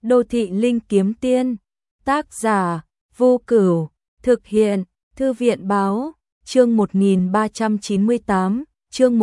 Đô thị linh kiếm tiên, tác giả, Vô Cửu, thực hiện, Thư viện báo, chương 1398, chương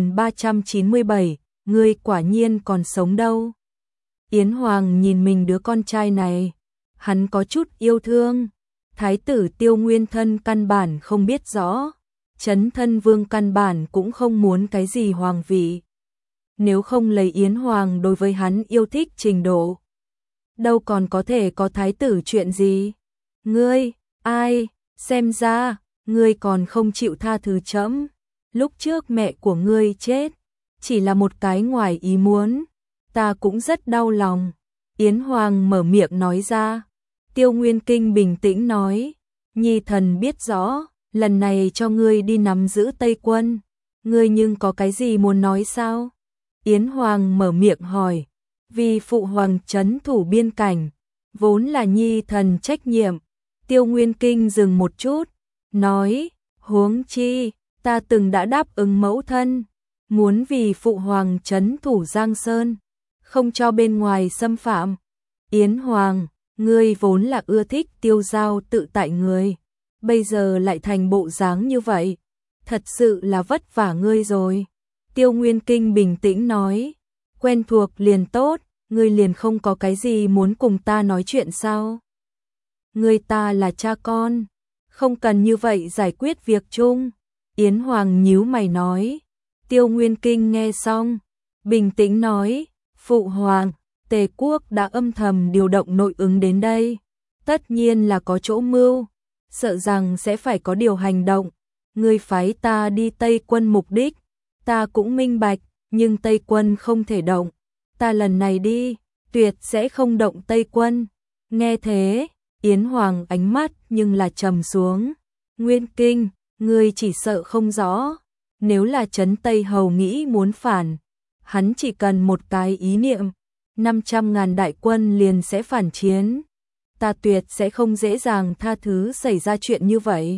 1397, ngươi quả nhiên còn sống đâu. Yến Hoàng nhìn mình đứa con trai này, hắn có chút yêu thương. Thái tử Tiêu Nguyên Thân căn bản không biết rõ, Chấn Thân Vương căn bản cũng không muốn cái gì hoàng vị. Nếu không lấy Yến Hoàng đối với hắn yêu thích trình độ, đâu còn có thể có thái tử chuyện gì. Ngươi, ai, xem ra, ngươi còn không chịu tha thứ trẫm. Lúc trước mẹ của ngươi chết, chỉ là một cái ngoài ý muốn, ta cũng rất đau lòng. Yến Hoàng mở miệng nói ra. Tiêu Nguyên Kinh bình tĩnh nói, nhi thần biết rõ, lần này cho ngươi đi nắm giữ Tây Quân, ngươi nhưng có cái gì muốn nói sao? Yến Hoàng mở miệng hỏi, vì phụ hoàng trấn thủ biên cảnh, vốn là nhi thần trách nhiệm. Tiêu Nguyên Kinh dừng một chút, nói, huống chi, ta từng đã đáp ứng mẫu thân, muốn vì phụ hoàng trấn thủ Giang Sơn, không cho bên ngoài xâm phạm. Yến Hoàng, ngươi vốn là ưa thích tiêu dao tự tại người, bây giờ lại thành bộ dáng như vậy, thật sự là vất vả ngươi rồi. Tiêu Nguyên Kinh bình tĩnh nói, quen thuộc liền tốt, ngươi liền không có cái gì muốn cùng ta nói chuyện sao? Ngươi ta là cha con, không cần như vậy giải quyết việc chung. Yến Hoàng nhíu mày nói. Tiêu Nguyên Kinh nghe xong, bình tĩnh nói, phụ hoàng, Tề quốc đã âm thầm điều động nội ứng đến đây, tất nhiên là có chỗ mưu, sợ rằng sẽ phải có điều hành động. Ngươi phái ta đi Tây Quân mục đích, ta cũng minh bạch, nhưng Tây Quân không thể động. Ta lần này đi, tuyệt sẽ không động Tây Quân. Nghe thế, Yến Hoàng ánh mắt nhưng là trầm xuống. Nguyên Kinh, ngươi chỉ sợ không rõ, nếu là Trấn Tây Hầu nghĩ muốn phản, hắn chỉ cần một cái ý niệm, 500.000 đại quân liền sẽ phản chiến. Ta tuyệt sẽ không dễ dàng tha thứ xảy ra chuyện như vậy.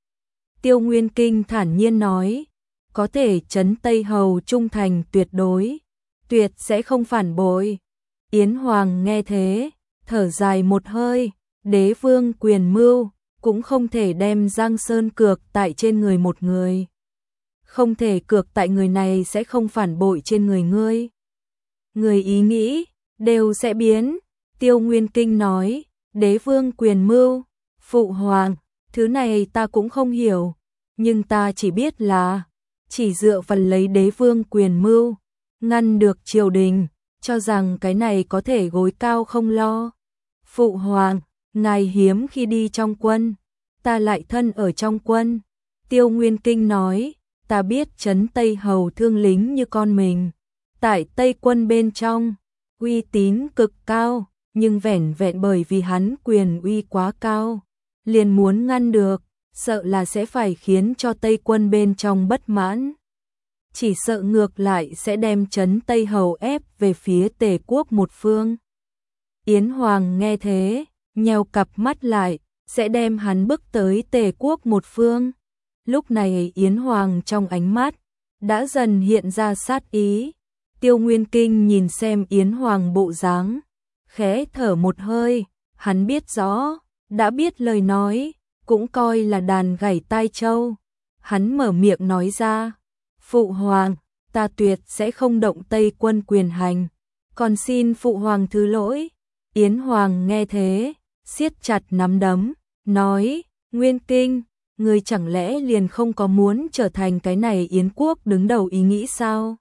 Tiêu Nguyên Kinh thản nhiên nói, có thể Trấn Tây Hầu trung thành tuyệt đối, tuyệt sẽ không phản bội. Yến Hoàng nghe thế, thở dài một hơi, đế vương quyền mưu, cũng không thể đem Giang Sơn cược tại trên người một người. Không thể cược tại người này sẽ không phản bội trên người ngươi. Người ý nghĩ, đều sẽ biến. Tiêu Nguyên Kinh nói, đế vương quyền mưu, phụ hoàng, thứ này ta cũng không hiểu, nhưng ta chỉ biết là, chỉ dựa vào lấy đế vương quyền mưu, ngăn được triều đình, cho rằng cái này có thể gối cao không lo. Phụ hoàng, ngài hiếm khi đi trong quân, ta lại thân ở trong quân. Tiêu Nguyên Kinh nói, ta biết Trấn Tây Hầu thương lính như con mình, tại Tây Quân bên trong, uy tín cực cao, nhưng vẻn vẹn bởi vì hắn quyền uy quá cao, liền muốn ngăn được, sợ là sẽ phải khiến cho Tây Quân bên trong bất mãn. Chỉ sợ ngược lại sẽ đem Trấn Tây Hầu ép về phía Tề quốc một phương. Yến Hoàng nghe thế, nheo cặp mắt lại, sẽ đem hắn bước tới Tề quốc một phương. Lúc này Yến Hoàng trong ánh mắt đã dần hiện ra sát ý. Tiêu Nguyên Kinh nhìn xem Yến Hoàng bộ dáng, khẽ thở một hơi, hắn biết rõ, đã biết lời nói, cũng coi là đàn gảy tai châu. Hắn mở miệng nói ra, phụ hoàng, ta tuyệt sẽ không động Tây Quân quyền hành, còn xin phụ hoàng thứ lỗi. Yến Hoàng nghe thế, siết chặt nắm đấm, nói, Nguyên Kinh, ngươi chẳng lẽ liền không có muốn trở thành cái này Yến quốc đứng đầu ý nghĩ sao?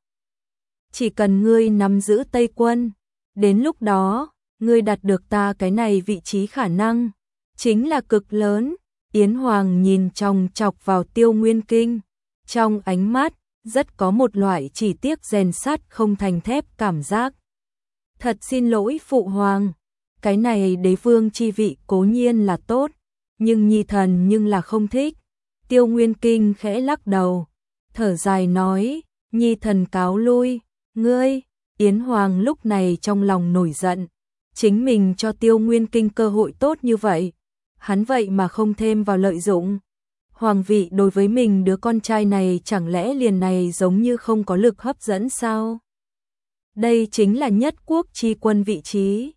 Chỉ cần ngươi nắm giữ Tây Quân, đến lúc đó, ngươi đạt được ta cái này vị trí khả năng, chính là cực lớn. Yến Hoàng nhìn chòng chọc vào Tiêu Nguyên Kinh, trong ánh mắt, rất có một loại chỉ tiếc rèn sắt không thành thép cảm giác. Thật xin lỗi phụ hoàng, cái này đế vương chi vị cố nhiên là tốt, nhưng nhi thần nhưng là không thích. Tiêu Nguyên Kinh khẽ lắc đầu, thở dài nói, nhi thần cáo lui. Ngươi, Yến Hoàng lúc này trong lòng nổi giận, chính mình cho Tiêu Nguyên Kinh cơ hội tốt như vậy, hắn vậy mà không thêm vào lợi dụng. Hoàng vị đối với mình đứa con trai này chẳng lẽ liền này giống như không có lực hấp dẫn sao? Đây chính là nhất quốc chi quân vị trí.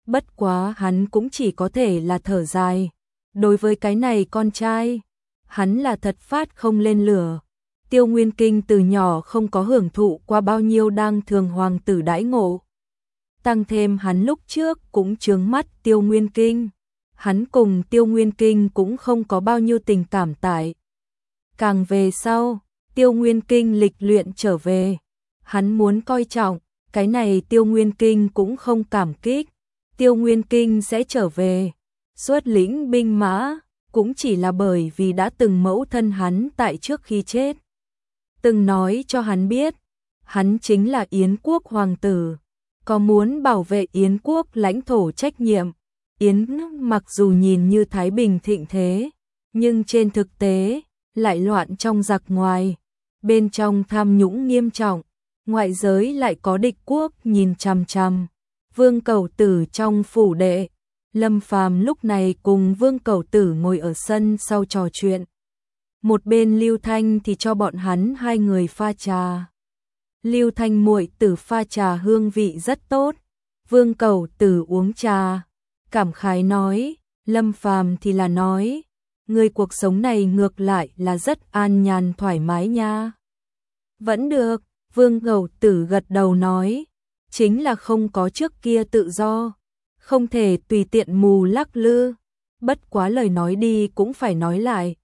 Bất quá hắn cũng chỉ có thể là thở dài. Đối với cái này con trai, hắn là thật phát không lên lửa. Tiêu Nguyên Kinh từ nhỏ không có hưởng thụ qua bao nhiêu đang thường hoàng tử đãi ngộ. Tăng thêm hắn lúc trước cũng chướng mắt Tiêu Nguyên Kinh. Hắn cùng Tiêu Nguyên Kinh cũng không có bao nhiêu tình cảm tại. Càng về sau, Tiêu Nguyên Kinh lịch luyện trở về. Hắn muốn coi trọng, cái này Tiêu Nguyên Kinh cũng không cảm kích. Tiêu Nguyên Kinh sẽ trở về, xuất lĩnh binh mã, cũng chỉ là bởi vì đã từng mẫu thân hắn tại trước khi chết. Từng nói cho hắn biết, hắn chính là Yến quốc hoàng tử, có muốn bảo vệ Yến quốc lãnh thổ trách nhiệm. Yến mặc dù nhìn như thái bình thịnh thế, nhưng trên thực tế lại loạn trong giặc ngoài, bên trong tham nhũng nghiêm trọng, ngoại giới lại có địch quốc nhìn chằm chằm. Vương Cẩu Tử trong phủ đệ, Lâm Phàm lúc này cùng Vương Cẩu Tử ngồi ở sân sau trò chuyện. Một bên Lưu Thanh thì cho bọn hắn hai người pha trà. Lưu Thanh muội tử pha trà hương vị rất tốt. Vương Cẩu Tử uống trà, cảm khái nói, Lâm Phàm thì là nói, người cuộc sống này ngược lại là rất an nhàn thoải mái nha. Vẫn được, Vương Cẩu Tử gật đầu nói, chính là không có trước kia tự do, không thể tùy tiện mù lắc lư. Bất quá lời nói đi cũng phải nói lại.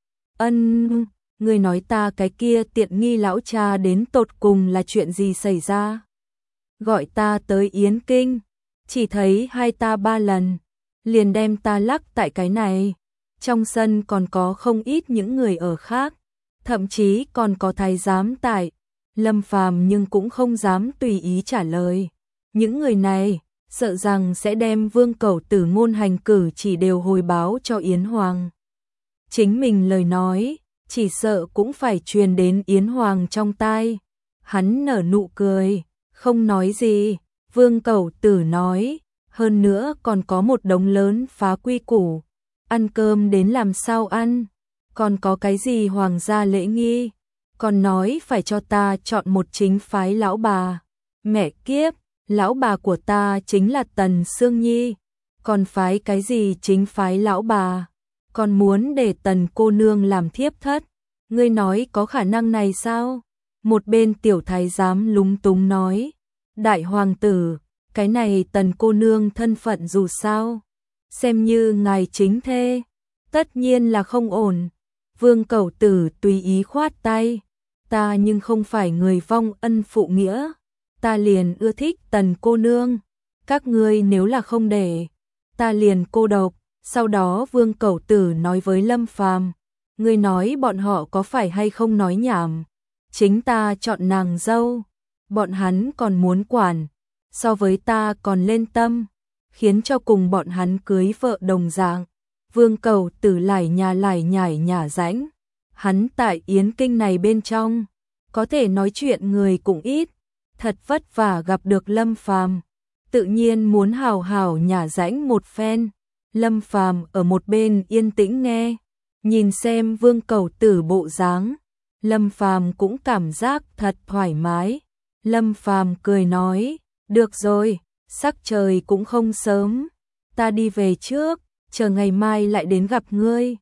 Người nói ta cái kia tiện nghi lão cha đến tột cùng là chuyện gì xảy ra? Gọi ta tới Yến Kinh, chỉ thấy hai ta ba lần, liền đem ta lắc tại cái này. Trong sân còn có không ít những người ở khác, thậm chí còn có thái giám tại. Lâm Phàm nhưng cũng không dám tùy ý trả lời. Những người này sợ rằng sẽ đem Vương Cẩu Tử ngôn hành cử chỉ đều hồi báo cho Yến Hoàng. Chính mình lời nói, chỉ sợ cũng phải truyền đến Yến Hoàng trong tai. Hắn nở nụ cười, không nói gì. Vương Cẩu Tử nói, hơn nữa còn có một đống lớn phá quy củ. Ăn cơm đến làm sao ăn, còn có cái gì hoàng gia lễ nghi, còn nói phải cho ta chọn một chính phái lão bà. Mẹ kiếp, lão bà của ta chính là Tần Sương Nhi, còn phái cái gì chính phái lão bà, còn muốn để Tần cô nương làm thiếp thất, ngươi nói có khả năng này sao? Một bên tiểu thái giám lúng túng nói, đại hoàng tử, cái này Tần cô nương thân phận dù sao, xem như ngài chính thê, tất nhiên là không ổn. Vương Cẩu Tử tùy ý khoát tay, ta nhưng không phải người vong ân phụ nghĩa, ta liền ưa thích Tần cô nương, các ngươi nếu là không để, ta liền cô độc. Sau đó Vương Cẩu Tử nói với Lâm Phàm, ngươi nói bọn họ có phải hay không nói nhảm, chính ta chọn nàng dâu, bọn hắn còn muốn quản, so với ta còn lên tâm, khiến cho cùng bọn hắn cưới vợ đồng dạng. Vương Cẩu Tử lải nhải nhả rãnh, hắn tại Yến Kinh này bên trong, có thể nói chuyện người cũng ít, thật vất vả gặp được Lâm Phàm, tự nhiên muốn hào hào nhả rãnh một phen. Lâm Phàm ở một bên yên tĩnh nghe, nhìn xem Vương Cẩu Tử bộ dáng, Lâm Phàm cũng cảm giác thật thoải mái. Lâm Phàm cười nói, được rồi, sắc trời cũng không sớm, ta đi về trước, chờ ngày mai lại đến gặp ngươi.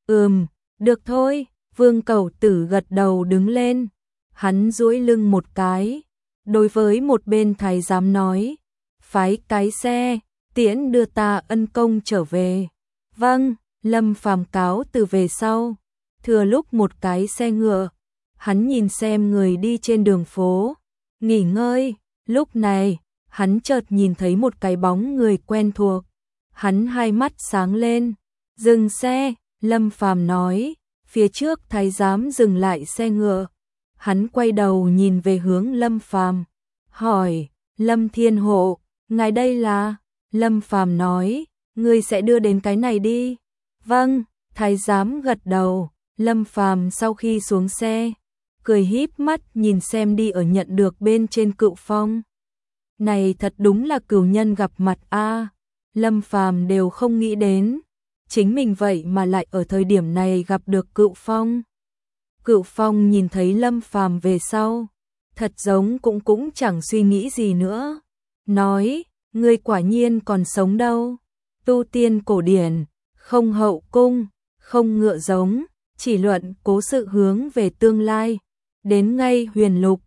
Được thôi. Vương Cẩu Tử gật đầu đứng lên, hắn duỗi lưng một cái, đối với một bên thái giám nói, phái cái xe, tiễn đưa ta ân công trở về. Vâng. Lâm Phàm cáo từ về sau, thừa lúc một cái xe ngựa, hắn nhìn xem người đi trên đường phố, nghỉ ngơi. Lúc này, hắn chợt nhìn thấy một cái bóng người quen thuộc, hắn hai mắt sáng lên, dừng xe. Lâm Phàm nói, phía trước thái giám dừng lại xe ngựa, hắn quay đầu nhìn về hướng Lâm Phàm, hỏi, Lâm Thiên Hộ, ngài đây là? Lâm Phàm nói, ngươi sẽ đưa đến cái này đi. Vâng. Thái giám gật đầu. Lâm Phàm sau khi xuống xe, cười híp mắt nhìn xem đi ở nhận được bên trên Cựu Phong. Này thật đúng là cửu nhân gặp mặt a. Lâm Phàm đều không nghĩ đến, chính mình vậy mà lại ở thời điểm này gặp được Cựu Phong. Cựu Phong nhìn thấy Lâm Phàm về sau, thật giống cũng chẳng suy nghĩ gì nữa, nói, Ngươi quả nhiên còn sống đâu. Tu tiên cổ điển, không hậu cung, không ngựa giống, chỉ luận cố sự hướng về tương lai. Đến ngay huyền lục,